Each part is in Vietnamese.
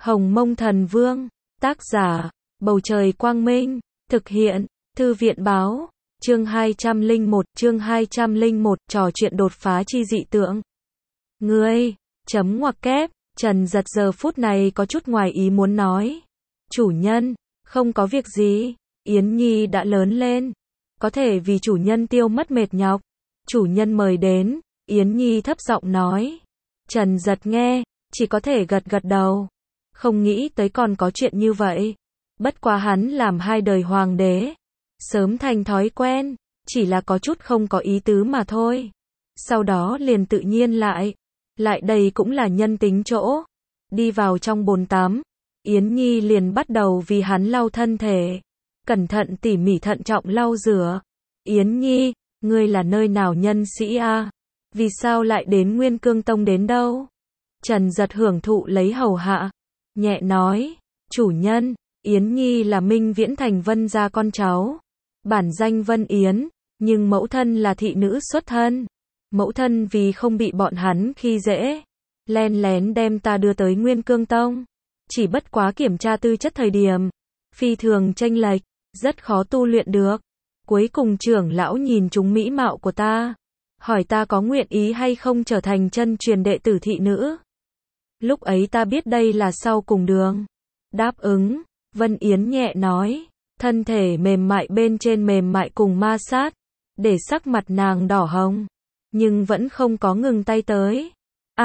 Hồng Mông Thần Vương, tác giả, Bầu Trời Quang Minh, thực hiện, Thư viện Báo, chương 201, trò chuyện đột phá chi dị tượng. Ngươi, chấm ngoặc kép, Trần Giật giờ phút này có chút ngoài ý muốn nói. Chủ nhân, không có việc gì, Yến Nhi đã lớn lên, có thể vì chủ nhân tiêu mất mệt nhọc. Chủ nhân mời đến, Yến Nhi thấp giọng nói. Trần Giật nghe, chỉ có thể gật gật đầu. Không nghĩ tới còn có chuyện như vậy. Bất quá hắn làm 2 đời hoàng đế, sớm thành thói quen, chỉ là có chút không có ý tứ mà thôi. Sau đó liền tự nhiên lại đây cũng là nhân tính chỗ. Đi vào trong bồn tắm, Yến Nhi liền bắt đầu vì hắn lau thân thể, cẩn thận tỉ mỉ thận trọng lau rửa. Yến Nhi, ngươi là nơi nào nhân sĩ a? Vì sao lại đến Nguyên Cương Tông đến đâu? Trần Giật hưởng thụ lấy hầu hạ, nhẹ nói, chủ nhân, Yến Nhi là Minh Viễn Thành Vân gia con cháu, bản danh Vân Yến, nhưng mẫu thân là thị nữ xuất thân. Mẫu thân vì không bị bọn hắn khi dễ, len lén đem ta đưa tới Nguyên Cương Tông. Chỉ bất quá kiểm tra tư chất thời điểm, phi thường chênh lệch, rất khó tu luyện được. Cuối cùng trưởng lão nhìn trúng mỹ mạo của ta, hỏi ta có nguyện ý hay không trở thành chân truyền đệ tử thị nữ. Lúc ấy ta biết đây là sau cùng đường. Đáp ứng, Vân Yến nhẹ nói, thân thể mềm mại bên trên mềm mại cùng ma sát, để sắc mặt nàng đỏ hồng, nhưng vẫn không có ngừng tay tới.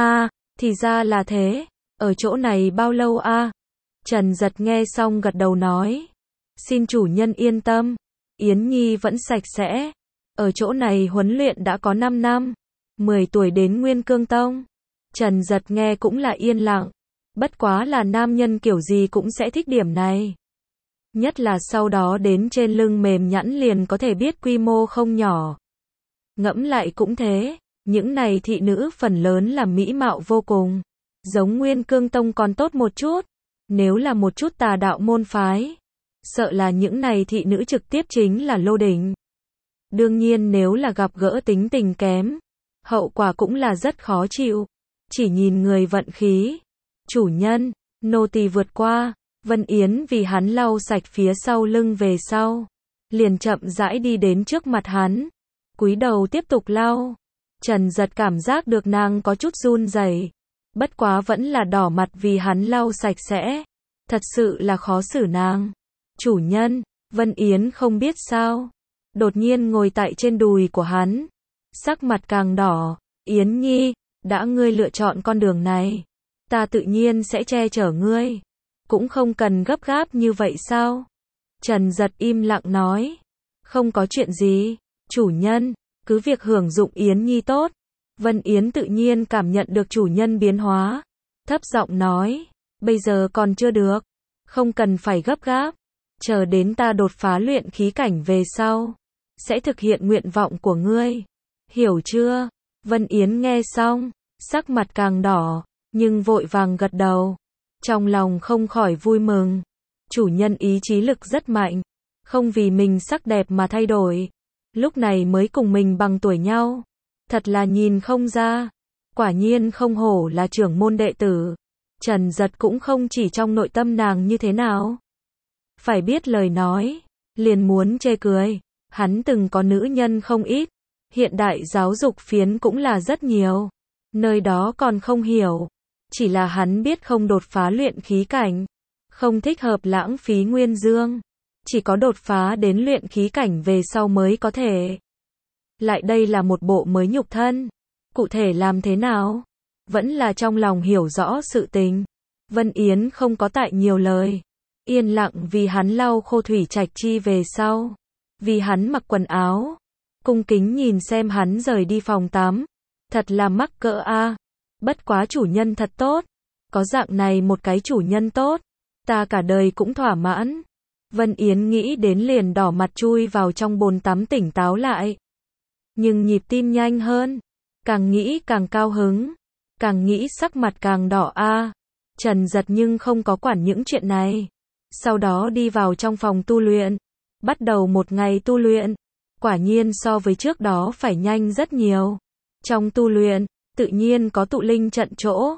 Thì ra là thế, ở chỗ này bao lâu a? Trần Giật nghe xong gật đầu nói, xin chủ nhân yên tâm, Yến Nhi vẫn sạch sẽ, ở chỗ này huấn luyện đã có 5 năm, 10 tuổi đến Nguyên Cương Tông. Trần Giật nghe cũng là yên lặng, bất quá là nam nhân kiểu gì cũng sẽ thích điểm này. Nhất là sau đó đến trên lưng mềm nhẵn liền có thể biết quy mô không nhỏ. Ngẫm lại cũng thế, những này thị nữ phần lớn là mỹ mạo vô cùng, giống Nguyên Cương Tông còn tốt một chút, nếu là một chút tà đạo môn phái, sợ là những này thị nữ trực tiếp chính là lô đỉnh. Đương nhiên nếu là gặp gỡ tính tình kém, hậu quả cũng là rất khó chịu. Chỉ nhìn người vận khí. Chủ nhân, nô tỳ vượt qua. Vân Yến vì hắn lau sạch phía sau lưng về sau, liền chậm rãi đi đến trước mặt hắn, cúi đầu tiếp tục lau. Trần Giật cảm giác được nàng có chút run rẩy, bất quá vẫn là đỏ mặt vì hắn lau sạch sẽ, thật sự là khó xử nàng. Chủ nhân, Vân Yến không biết sao, đột nhiên ngồi tại trên đùi của hắn, sắc mặt càng đỏ. Yến Nhi, đã ngươi lựa chọn con đường này, ta tự nhiên sẽ che chở ngươi, cũng không cần gấp gáp như vậy sao? Trần Giật im lặng nói, không có chuyện gì, chủ nhân, cứ việc hưởng dụng Yến Nhi tốt. Vân Yến tự nhiên cảm nhận được chủ nhân biến hóa, thấp giọng nói, bây giờ còn chưa được, không cần phải gấp gáp, chờ đến ta đột phá luyện khí cảnh về sau, sẽ thực hiện nguyện vọng của ngươi, hiểu chưa? Vân Yến nghe xong, sắc mặt càng đỏ, nhưng vội vàng gật đầu, trong lòng không khỏi vui mừng. Chủ nhân ý chí lực rất mạnh, không vì mình sắc đẹp mà thay đổi, lúc này mới cùng mình bằng tuổi nhau, thật là nhìn không ra, quả nhiên không hổ là trưởng môn đệ tử. Trần Giật cũng không chỉ trong nội tâm nàng như thế nào, phải biết lời nói, liền muốn chê cười, hắn từng có nữ nhân không ít, hiện đại giáo dục phiến cũng là rất nhiều, nơi đó còn không hiểu, chỉ là hắn biết không đột phá luyện khí cảnh, không thích hợp lãng phí nguyên dương, chỉ có đột phá đến luyện khí cảnh về sau mới có thể. Lại đây là một bộ mới nhục thân, cụ thể làm thế nào, vẫn là trong lòng hiểu rõ sự tình. Vân Yến không có tại nhiều lời, yên lặng vì hắn lau khô thủy trạch chi về sau, vì hắn mặc quần áo, cung kính nhìn xem hắn rời đi phòng tắm, thật là mắc cỡ a. Bất quá chủ nhân thật tốt, có dạng này một cái chủ nhân tốt, ta cả đời cũng thỏa mãn. Vân Yến nghĩ đến liền đỏ mặt chui vào trong bồn tắm tỉnh táo lại, nhưng nhịp tim nhanh hơn, càng nghĩ càng cao hứng, càng nghĩ sắc mặt càng đỏ a. Trần Giật nhưng không có quản những chuyện này, sau đó đi vào trong phòng tu luyện, bắt đầu một ngày tu luyện, quả nhiên so với trước đó phải nhanh rất nhiều. Trong tu luyện, tự nhiên có tụ linh trận chỗ,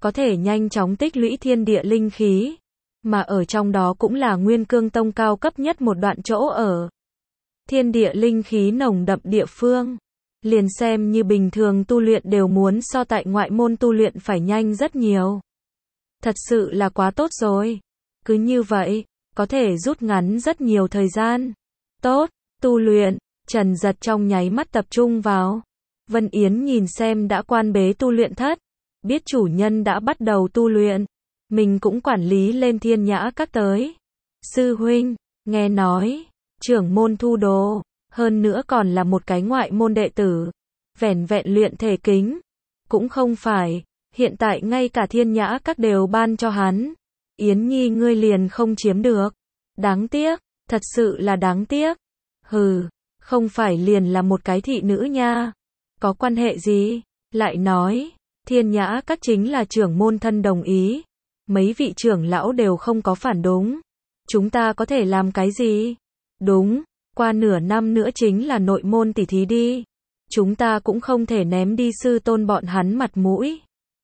có thể nhanh chóng tích lũy thiên địa linh khí, mà ở trong đó cũng là Nguyên Cương Tông cao cấp nhất một đoạn chỗ ở. Thiên địa linh khí nồng đậm địa phương, liền xem như bình thường tu luyện đều muốn so tại ngoại môn tu luyện phải nhanh rất nhiều. Thật sự là quá tốt rồi. Cứ như vậy, có thể rút ngắn rất nhiều thời gian. Tốt, tu luyện, Trần Giật trong nháy mắt tập trung vào. Vân Yến nhìn xem đã quan bế tu luyện thất, biết chủ nhân đã bắt đầu tu luyện, mình cũng quản lý lên Thiên Nhã Các tới. Sư huynh, nghe nói, trưởng môn thu đồ, hơn nữa còn là một cái ngoại môn đệ tử, vẻn vẹn luyện thể kính, cũng không phải, hiện tại ngay cả Thiên Nhã Các đều ban cho hắn. Yến Nhi ngươi liền không chiếm được. Đáng tiếc, thật sự là đáng tiếc. Hừ, không phải liền là một cái thị nữ nha. Có quan hệ gì? Lại nói, Thiên Nhã Các chính là trưởng môn thân đồng ý. Mấy vị trưởng lão đều không có phản đúng. Chúng ta có thể làm cái gì? Đúng, qua nửa năm nữa chính là nội môn tỷ thí đi. Chúng ta cũng không thể ném đi sư tôn bọn hắn mặt mũi.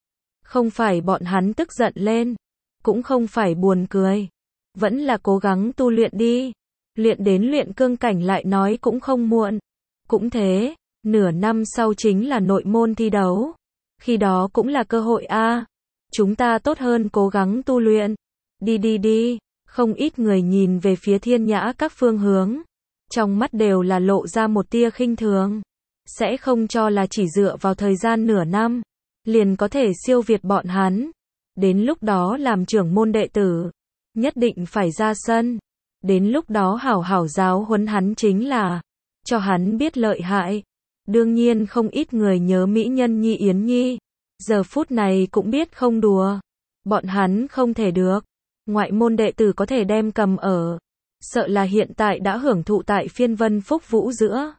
Không phải bọn hắn tức giận lên, cũng không phải buồn cười. Vẫn là cố gắng tu luyện đi. Luyện đến luyện cương cảnh lại nói cũng không muộn. Cũng thế, nửa năm sau chính là nội môn thi đấu. Khi đó cũng là cơ hội a. Chúng ta tốt hơn cố gắng tu luyện. Đi. Không ít người nhìn về phía Thiên Nhã Các phương hướng. Trong mắt đều là lộ ra một tia khinh thường. Sẽ không cho là chỉ dựa vào thời gian nửa năm, liền có thể siêu việt bọn hắn. Đến lúc đó làm trưởng môn đệ tử, nhất định phải ra sân. Đến lúc đó hảo hảo giáo huấn hắn chính là, cho hắn biết lợi hại. Đương nhiên không ít người nhớ mỹ nhân Nhi Yến Nhi. Giờ phút này cũng biết không đùa. Bọn hắn không thể được. Ngoại môn đệ tử có thể đem cầm ở. Sợ là hiện tại đã hưởng thụ tại phiên vân phúc vũ giữa.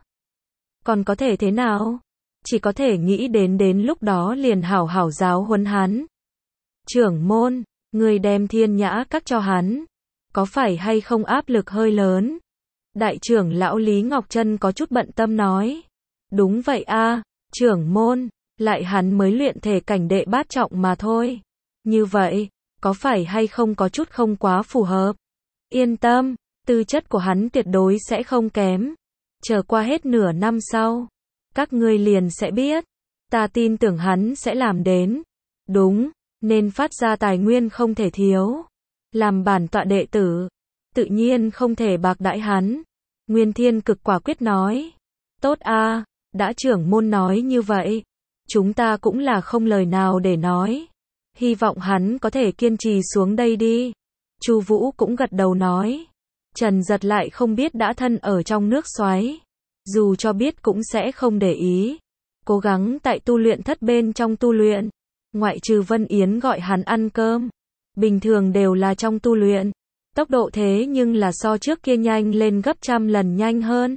Còn có thể thế nào? Chỉ có thể nghĩ đến lúc đó liền hảo hảo giáo huấn hắn. Trưởng môn, người đem Thiên Nhã Các cho hắn. Có phải hay không áp lực hơi lớn? Đại trưởng lão Lý Ngọc Trân có chút bận tâm nói. Đúng vậy a, trưởng môn, lại hắn mới luyện thể cảnh đệ bát trọng mà thôi. Như vậy, có phải hay không có chút không quá phù hợp? Yên tâm, tư chất của hắn tuyệt đối sẽ không kém. Chờ qua hết nửa năm sau, các ngươi liền sẽ biết. Ta tin tưởng hắn sẽ làm đến. Đúng, nên phát ra tài nguyên không thể thiếu. Làm bản tọa đệ tử, tự nhiên không thể bạc đãi hắn. Nguyên Thiên Cực quả quyết nói. Tốt a, đã trưởng môn nói như vậy, chúng ta cũng là không lời nào để nói. Hy vọng hắn có thể kiên trì xuống đây đi. Chu Vũ cũng gật đầu nói. Trần Giật lại không biết đã thân ở trong nước xoáy. Dù cho biết cũng sẽ không để ý. Cố gắng tại tu luyện thất bên trong tu luyện. Ngoại trừ Vân Yến gọi hắn ăn cơm. Bình thường đều là trong tu luyện. Tốc độ thế nhưng là so trước kia nhanh lên gấp trăm lần nhanh hơn.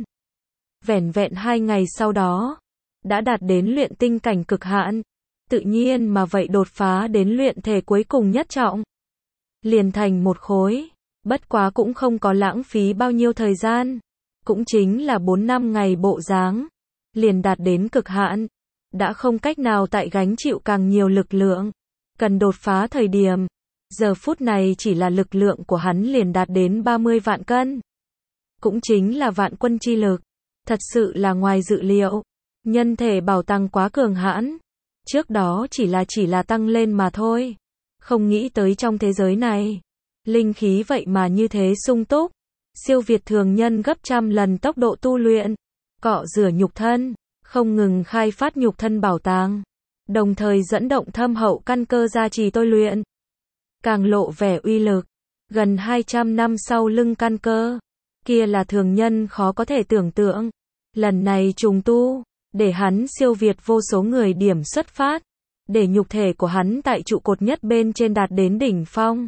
Vẻn vẹn 2 ngày sau đó, đã đạt đến luyện tinh cảnh cực hạn. Tự nhiên mà vậy đột phá đến luyện thể cuối cùng nhất trọng. Liền thành một khối. Bất quá cũng không có lãng phí bao nhiêu thời gian. Cũng chính là 4-5 ngày bộ dáng. Liền đạt đến cực hạn. Đã không cách nào tại gánh chịu càng nhiều lực lượng. Cần đột phá thời điểm. Giờ phút này chỉ là lực lượng của hắn liền đạt đến 30 vạn cân. Cũng chính là vạn quân chi lực. Thật sự là ngoài dự liệu. Nhân thể bảo tăng quá cường hãn. Trước đó chỉ là tăng lên mà thôi. Không nghĩ tới trong thế giới này. Linh khí vậy mà như thế sung túc. Siêu việt thường nhân gấp trăm lần tốc độ tu luyện. Cọ rửa nhục thân. Không ngừng khai phát nhục thân bảo tàng. Đồng thời dẫn động thâm hậu căn cơ gia trì tôi luyện. Càng lộ vẻ uy lực. Gần 200 năm sau lưng căn cơ. Kia là thường nhân khó có thể tưởng tượng. Lần này trùng tu. Để hắn siêu việt vô số người điểm xuất phát. Để nhục thể của hắn tại trụ cột nhất bên trên đạt đến đỉnh phong.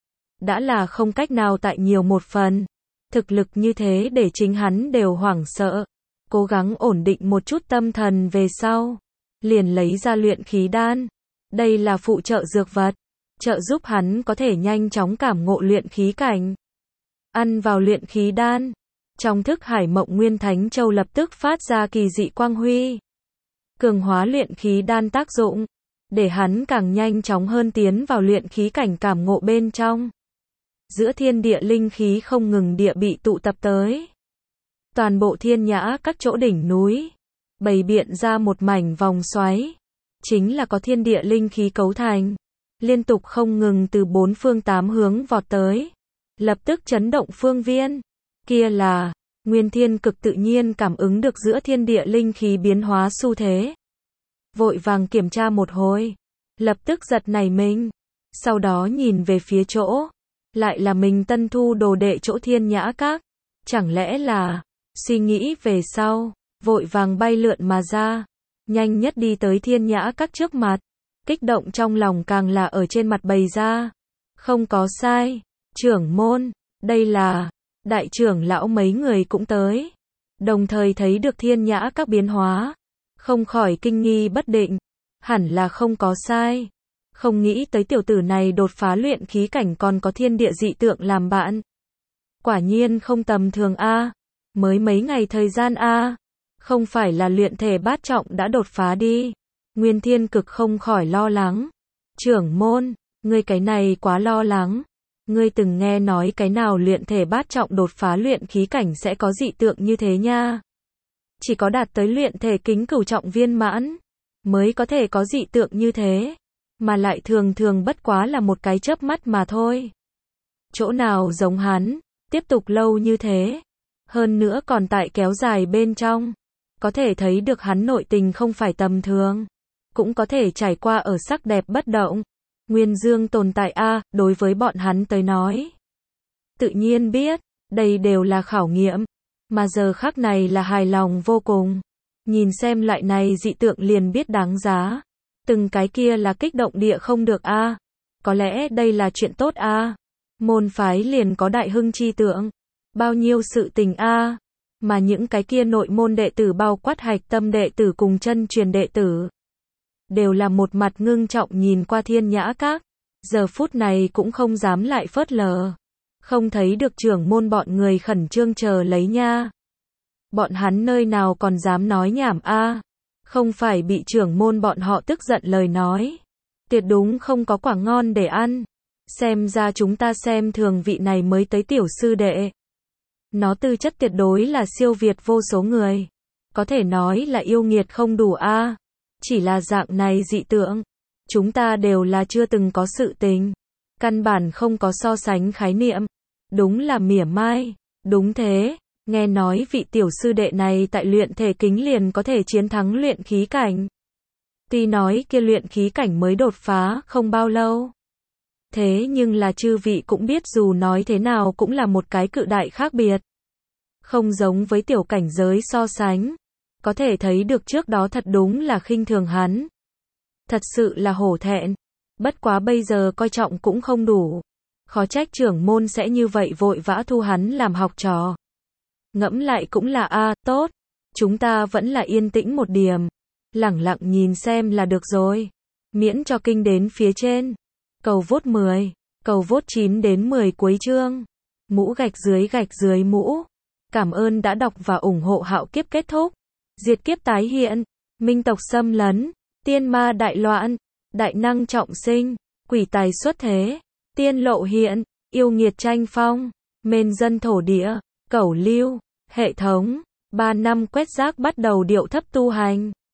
Đã là không cách nào tại nhiều một phần. Thực lực như thế để chính hắn đều hoảng sợ. Cố gắng ổn định một chút tâm thần về sau. Liền lấy ra luyện khí đan. Đây là phụ trợ dược vật. Trợ giúp hắn có thể nhanh chóng cảm ngộ luyện khí cảnh. Ăn vào luyện khí đan. Trong thức hải mộng nguyên thánh châu lập tức phát ra kỳ dị quang huy. Cường hóa luyện khí đan tác dụng. để hắn càng nhanh chóng hơn tiến vào luyện khí cảnh cảm ngộ bên trong. Giữa thiên địa linh khí không ngừng địa bị tụ tập tới. Toàn bộ thiên nhã các chỗ đỉnh núi, bày biện ra một mảnh vòng xoáy, chính là có thiên địa linh khí cấu thành, liên tục không ngừng từ bốn phương tám hướng vọt tới, lập tức chấn động phương viên. Kia là, Nguyên Thiên Cực tự nhiên cảm ứng được giữa thiên địa linh khí biến hóa xu thế. Vội vàng kiểm tra một hồi, lập tức giật nảy mình, sau đó nhìn về phía chỗ, lại là mình tân thu đồ đệ chỗ thiên nhã các, chẳng lẽ là, suy nghĩ về sau, vội vàng bay lượn mà ra, nhanh nhất đi tới thiên nhã các trước mặt, kích động trong lòng càng là ở trên mặt bày ra. Không có sai, trưởng môn, đây là, đại trưởng lão mấy người cũng tới, đồng thời thấy được thiên nhã các biến hóa, không khỏi kinh nghi bất định, hẳn là không có sai, không nghĩ tới tiểu tử này đột phá luyện khí cảnh còn có thiên địa dị tượng làm bạn. Quả nhiên không tầm thường a, mới mấy ngày thời gian a, không phải là luyện thể bát trọng đã đột phá đi. Nguyên Thiên Cực không khỏi lo lắng. Trưởng môn, ngươi cái này quá lo lắng. Ngươi từng nghe nói cái nào luyện thể bát trọng đột phá luyện khí cảnh sẽ có dị tượng như thế nha. Chỉ có đạt tới luyện thể kính cửu trọng viên mãn, mới có thể có dị tượng như thế. Mà lại thường thường bất quá là một cái chớp mắt mà thôi. Chỗ nào giống hắn, tiếp tục lâu như thế. Hơn nữa còn tại kéo dài bên trong. Có thể thấy được hắn nội tình không phải tầm thường. Cũng có thể trải qua ở sắc đẹp bất động. Nguyên dương tồn tại a, đối với bọn hắn tới nói. Tự nhiên biết, đây đều là khảo nghiệm. Mà giờ khắc này là hài lòng vô cùng. Nhìn xem loại này dị tượng liền biết đáng giá. Từng cái kia là kích động địa không được a. Có lẽ đây là chuyện tốt a. Môn phái liền có đại hưng chi tượng. Bao nhiêu sự tình a. Mà những cái kia nội môn đệ tử bao quát hạch tâm đệ tử cùng chân truyền đệ tử. Đều là một mặt ngưng trọng nhìn qua thiên nhã các. Giờ phút này cũng không dám lại phớt lờ. Không thấy được trưởng môn bọn người khẩn trương chờ lấy nha. Bọn hắn nơi nào còn dám nói nhảm a. Không phải bị trưởng môn bọn họ tức giận lời nói. Tuyệt đúng không có quả ngon để ăn. Xem ra chúng ta xem thường vị này mới tới tiểu sư đệ. Nó tư chất tuyệt đối là siêu việt vô số người. Có thể nói là yêu nghiệt không đủ a. Chỉ là dạng này dị tượng. Chúng ta đều là chưa từng có sự tình. Căn bản không có so sánh khái niệm. Đúng là mỉa mai. Đúng thế. Nghe nói vị tiểu sư đệ này tại luyện thể kính liền có thể chiến thắng luyện khí cảnh. Tuy nói kia luyện khí cảnh mới đột phá không bao lâu. Thế nhưng là chư vị cũng biết dù nói thế nào cũng là một cái cự đại khác biệt. Không giống với tiểu cảnh giới so sánh. Có thể thấy được trước đó thật đúng là khinh thường hắn. Thật sự là hổ thẹn. Bất quá bây giờ coi trọng cũng không đủ. Khó trách trưởng môn sẽ như vậy vội vã thu hắn làm học trò. Ngẫm lại cũng là tốt. Chúng ta vẫn là yên tĩnh một điểm. Lẳng lặng nhìn xem là được rồi. Miễn cho kinh đến phía trên. Cầu vote 10. Cầu vote 9 đến 10 cuối chương. Mũ gạch dưới mũ. Cảm ơn đã đọc và ủng hộ Hạo Kiếp kết thúc. Diệt kiếp tái hiện. Minh tộc xâm lấn. Tiên ma đại loạn. Đại năng trọng sinh. Quỷ tài xuất thế. Tiên lộ hiện. Yêu nghiệt tranh phong. Mên dân thổ địa. Cẩu lưu. Hệ thống. 3 năm quét rác bắt đầu điệu thấp tu hành.